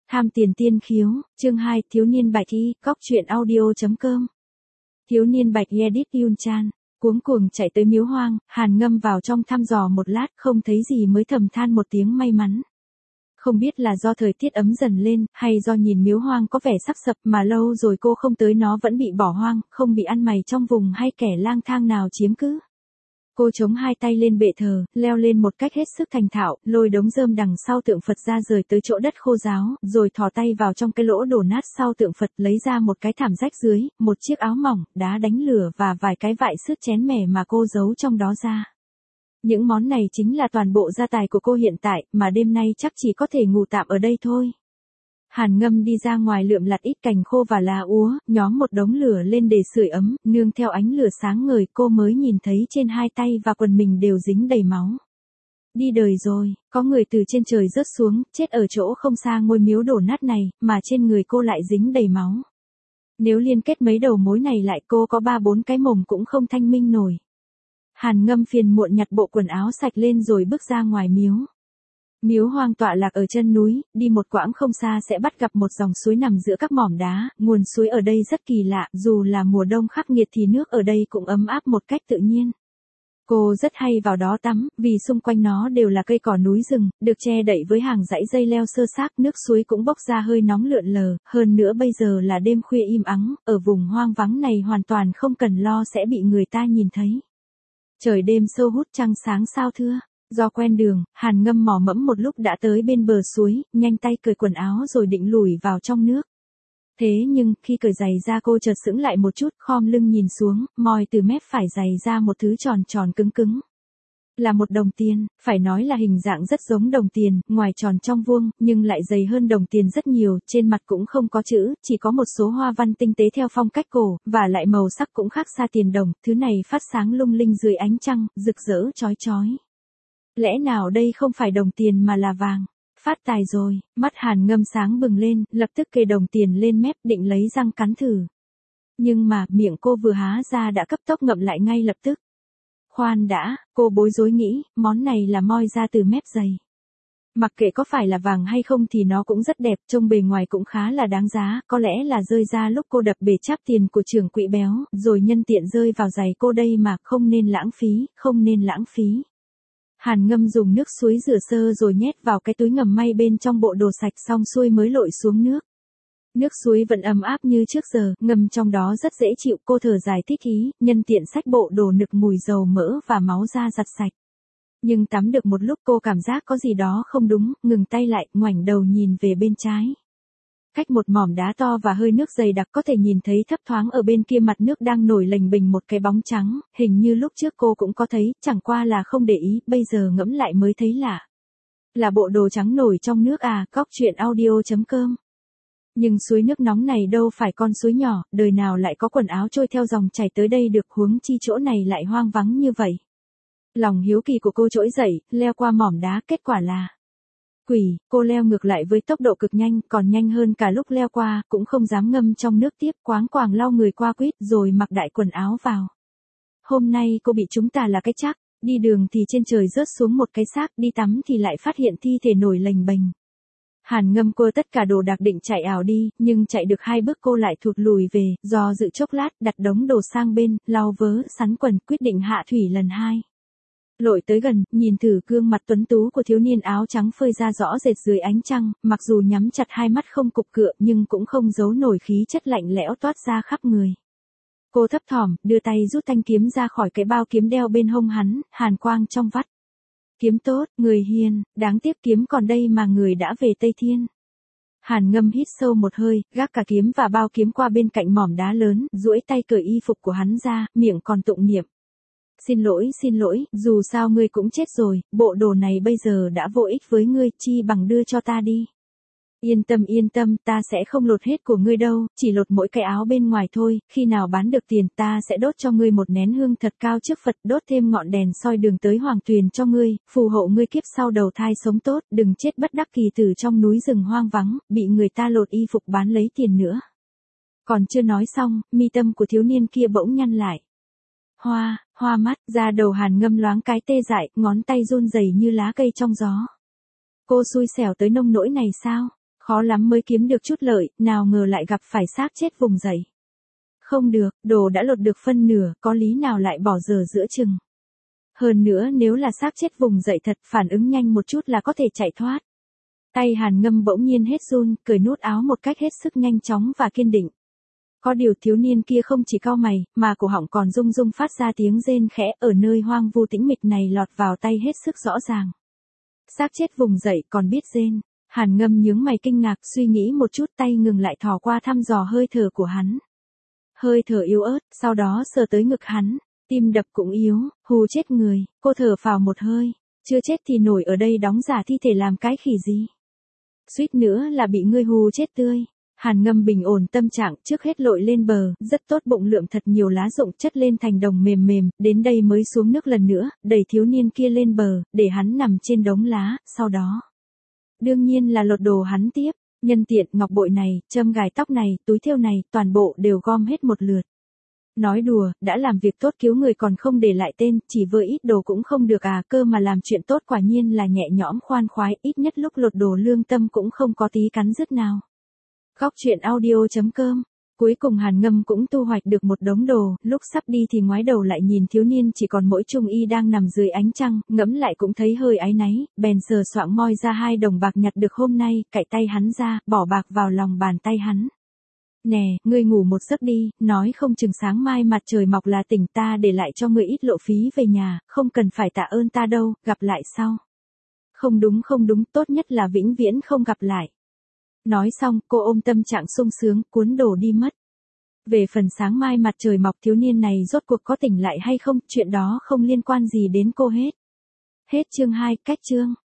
Tham tiền tiên khiếu, chương 2, thiếu niên bạch y, cóc truyện audio.com. Thiếu niên bạch y edit Yun Chan, cuống cuồng chạy tới miếu hoang, Hàn Ngâm vào trong thăm dò một lát không thấy gì mới thầm than một tiếng may mắn. Không biết là do thời tiết ấm dần lên, hay do nhìn miếu hoang có vẻ sắp sập mà lâu rồi cô không tới nó vẫn bị bỏ hoang, không bị ăn mày trong vùng hay kẻ lang thang nào chiếm cứ. Cô chống hai tay lên bệ thờ, leo lên một cách hết sức thành thạo, lôi đống rơm đằng sau tượng Phật ra rời tới chỗ đất khô ráo, rồi thò tay vào trong cái lỗ đổ nát sau tượng Phật lấy ra một cái thảm rách dưới, một chiếc áo mỏng, đá đánh lửa và vài cái vại sứt chén mẻ mà cô giấu trong đó ra. Những món này chính là toàn bộ gia tài của cô hiện tại, mà đêm nay chắc chỉ có thể ngủ tạm ở đây thôi. Hàn Ngâm đi ra ngoài lượm lặt ít cành khô và lá úa, nhóm một đống lửa lên để sưởi ấm, nương theo ánh lửa sáng ngời cô mới nhìn thấy trên hai tay và quần mình đều dính đầy máu. Đi đời rồi, có người từ trên trời rớt xuống, chết ở chỗ không xa ngôi miếu đổ nát này, mà trên người cô lại dính đầy máu. Nếu liên kết mấy đầu mối này lại cô có 3-4 cái mồm cũng không thanh minh nổi. Hàn Ngâm phiền muộn nhặt bộ quần áo sạch lên rồi bước ra ngoài miếu. Miếu hoang tọa lạc ở chân núi, đi một quãng không xa sẽ bắt gặp một dòng suối nằm giữa các mỏm đá, nguồn suối ở đây rất kỳ lạ, dù là mùa đông khắc nghiệt thì nước ở đây cũng ấm áp một cách tự nhiên. Cô rất hay vào đó tắm, vì xung quanh nó đều là cây cỏ núi rừng, được che đậy với hàng dãy dây leo xơ xác, nước suối cũng bốc ra hơi nóng lượn lờ, hơn nữa bây giờ là đêm khuya im ắng, ở vùng hoang vắng này hoàn toàn không cần lo sẽ bị người ta nhìn thấy. Trời đêm sâu hút trăng sáng sao thưa. Do quen đường, Hàn Ngâm mò mẫm một lúc đã tới bên bờ suối, nhanh tay cởi quần áo rồi định lùi vào trong nước. Thế nhưng, khi cởi giày ra cô chợt sững lại một chút, khom lưng nhìn xuống, moi từ mép phải giày ra một thứ tròn tròn cứng cứng. Là một đồng tiền, phải nói là hình dạng rất giống đồng tiền, ngoài tròn trong vuông, nhưng lại dày hơn đồng tiền rất nhiều, trên mặt cũng không có chữ, chỉ có một số hoa văn tinh tế theo phong cách cổ, và lại màu sắc cũng khác xa tiền đồng, thứ này phát sáng lung linh dưới ánh trăng, rực rỡ chói chói. Lẽ nào đây không phải đồng tiền mà là vàng? Phát tài rồi, mắt Hàn Ngâm sáng bừng lên, lập tức kê đồng tiền lên mép định lấy răng cắn thử. Nhưng mà, miệng cô vừa há ra đã cấp tốc ngậm lại ngay lập tức. Khoan đã, cô bối rối nghĩ, món này là moi ra từ mép giày. Mặc kệ có phải là vàng hay không thì nó cũng rất đẹp, trông bề ngoài cũng khá là đáng giá, có lẽ là rơi ra lúc cô đập bể cháp tiền của trưởng quỹ béo, rồi nhân tiện rơi vào giày cô đây mà, không nên lãng phí, không nên lãng phí. Hàn Ngâm dùng nước suối rửa sơ rồi nhét vào cái túi ngầm may bên trong bộ đồ sạch xong xuôi mới lội xuống nước. Nước suối vẫn ấm áp như trước giờ, ngâm trong đó rất dễ chịu, cô thở dài thích ý, nhân tiện xách bộ đồ nực mùi dầu mỡ và máu ra giặt sạch. Nhưng tắm được một lúc cô cảm giác có gì đó không đúng, ngừng tay lại, ngoảnh đầu nhìn về bên trái. Cách một mỏm đá to và hơi nước dày đặc có thể nhìn thấy thấp thoáng ở bên kia mặt nước đang nổi lềnh bềnh một cái bóng trắng, hình như lúc trước cô cũng có thấy, chẳng qua là không để ý, bây giờ ngẫm lại mới thấy lạ. Là bộ đồ trắng nổi trong nước à, cóc truyện audio.com. Nhưng suối nước nóng này đâu phải con suối nhỏ, đời nào lại có quần áo trôi theo dòng chảy tới đây được, huống chi chỗ này lại hoang vắng như vậy. Lòng hiếu kỳ của cô trỗi dậy, leo qua mỏm đá, kết quả là quỷ, cô leo ngược lại với tốc độ cực nhanh, còn nhanh hơn cả lúc leo qua, cũng không dám ngâm trong nước tiếp, quáng quàng lau người qua quýt rồi mặc đại quần áo vào. Hôm nay cô bị chúng ta là cái chắc, đi đường thì trên trời rớt xuống một cái xác, đi tắm thì lại phát hiện thi thể nổi lềnh bềnh. Hàn Ngâm quơ tất cả đồ đạc định chạy ảo đi, nhưng chạy được 2 bước cô lại thụt lùi về, do dự chốc lát, đặt đống đồ sang bên, lau vớ, sắn quần, quyết định hạ thủy lần 2. Lội tới gần, nhìn thử gương mặt tuấn tú của thiếu niên áo trắng phơi ra rõ rệt dưới ánh trăng, mặc dù nhắm chặt hai mắt không cụp cựa nhưng cũng không giấu nổi khí chất lạnh lẽo toát ra khắp người. Cô thấp thỏm, đưa tay rút thanh kiếm ra khỏi cái bao kiếm đeo bên hông hắn, hàn quang trong vắt. Kiếm tốt, người hiền, đáng tiếc kiếm còn đây mà người đã về Tây Thiên. Hàn Ngâm hít sâu một hơi, gác cả kiếm và bao kiếm qua bên cạnh mỏm đá lớn, duỗi tay cởi y phục của hắn ra, miệng còn tụng niệm. Xin lỗi, dù sao ngươi cũng chết rồi, bộ đồ này bây giờ đã vô ích với ngươi, chi bằng đưa cho ta đi. Yên tâm, ta sẽ không lột hết của ngươi đâu, chỉ lột mỗi cái áo bên ngoài thôi, khi nào bán được tiền ta sẽ đốt cho ngươi một nén hương thật cao trước Phật, đốt thêm ngọn đèn soi đường tới Hoàng Tuyền cho ngươi, phù hộ ngươi kiếp sau đầu thai sống tốt, đừng chết bất đắc kỳ tử trong núi rừng hoang vắng, bị người ta lột y phục bán lấy tiền nữa. Còn chưa nói xong, mi tâm của thiếu niên kia bỗng nhăn lại. Hoa mắt, da đầu Hàn Ngâm loáng cái tê dại, ngón tay run rẩy như lá cây trong gió. Cô xui xẻo tới nông nỗi này sao? Khó lắm mới kiếm được chút lợi, nào ngờ lại gặp phải xác chết vùng dậy. Không được, đồ đã lột được phân nửa, có lý nào lại bỏ dở giữa chừng. Hơn nữa nếu là xác chết vùng dậy thật, phản ứng nhanh một chút là có thể chạy thoát. Tay Hàn Ngâm bỗng nhiên hết run, cởi nút áo một cách hết sức nhanh chóng và kiên định. Có điều thiếu niên kia không chỉ cau mày, mà cổ họng còn rung rung phát ra tiếng rên khẽ, ở nơi hoang vu tĩnh mịch này lọt vào tay hết sức rõ ràng. Xác chết vùng dậy còn biết rên. Hàn Ngâm nhướng mày kinh ngạc, suy nghĩ một chút, tay ngừng lại thò qua thăm dò hơi thở của hắn. Hơi thở yếu ớt, sau đó sờ tới ngực hắn, tim đập cũng yếu, hù chết người, cô thở phào một hơi, chưa chết thì nổi ở đây đóng giả thi thể làm cái khỉ gì. Suýt nữa là bị ngươi hù chết tươi. Hàn Ngâm bình ổn tâm trạng, trước hết lội lên bờ, rất tốt bụng lượm thật nhiều lá rụng chất lên thành đồng mềm mềm, đến đây mới xuống nước lần nữa, đẩy thiếu niên kia lên bờ, để hắn nằm trên đống lá, sau đó. Đương nhiên là lột đồ hắn tiếp, nhân tiện ngọc bội này, châm gài tóc này, túi thêu này, toàn bộ đều gom hết một lượt. Nói đùa, đã làm việc tốt cứu người còn không để lại tên, chỉ với ít đồ cũng không được à, cơ mà làm chuyện tốt quả nhiên là nhẹ nhõm khoan khoái, ít nhất lúc lột đồ lương tâm cũng không có tí cắn rứt nào. Góc truyện audio.com. Cuối cùng Hàn Ngâm cũng thu hoạch được một đống đồ, lúc sắp đi thì ngoái đầu lại nhìn thiếu niên chỉ còn mỗi trung y đang nằm dưới ánh trăng, ngẫm lại cũng thấy hơi áy náy, bèn sờ soạng moi ra 2 đồng bạc nhặt được hôm nay, cạy tay hắn ra, bỏ bạc vào lòng bàn tay hắn. Nè, ngươi ngủ một giấc đi, nói không chừng sáng mai mặt trời mọc là tỉnh, ta để lại cho ngươi ít lộ phí về nhà, không cần phải tạ ơn ta đâu, gặp lại sau. Không đúng, tốt nhất là vĩnh viễn không gặp lại. Nói xong, cô ôm tâm trạng sung sướng, cuốn đồ đi mất. Về phần sáng mai mặt trời mọc, thiếu niên này rốt cuộc có tỉnh lại hay không, chuyện đó không liên quan gì đến cô hết. Hết chương 2, cách chương.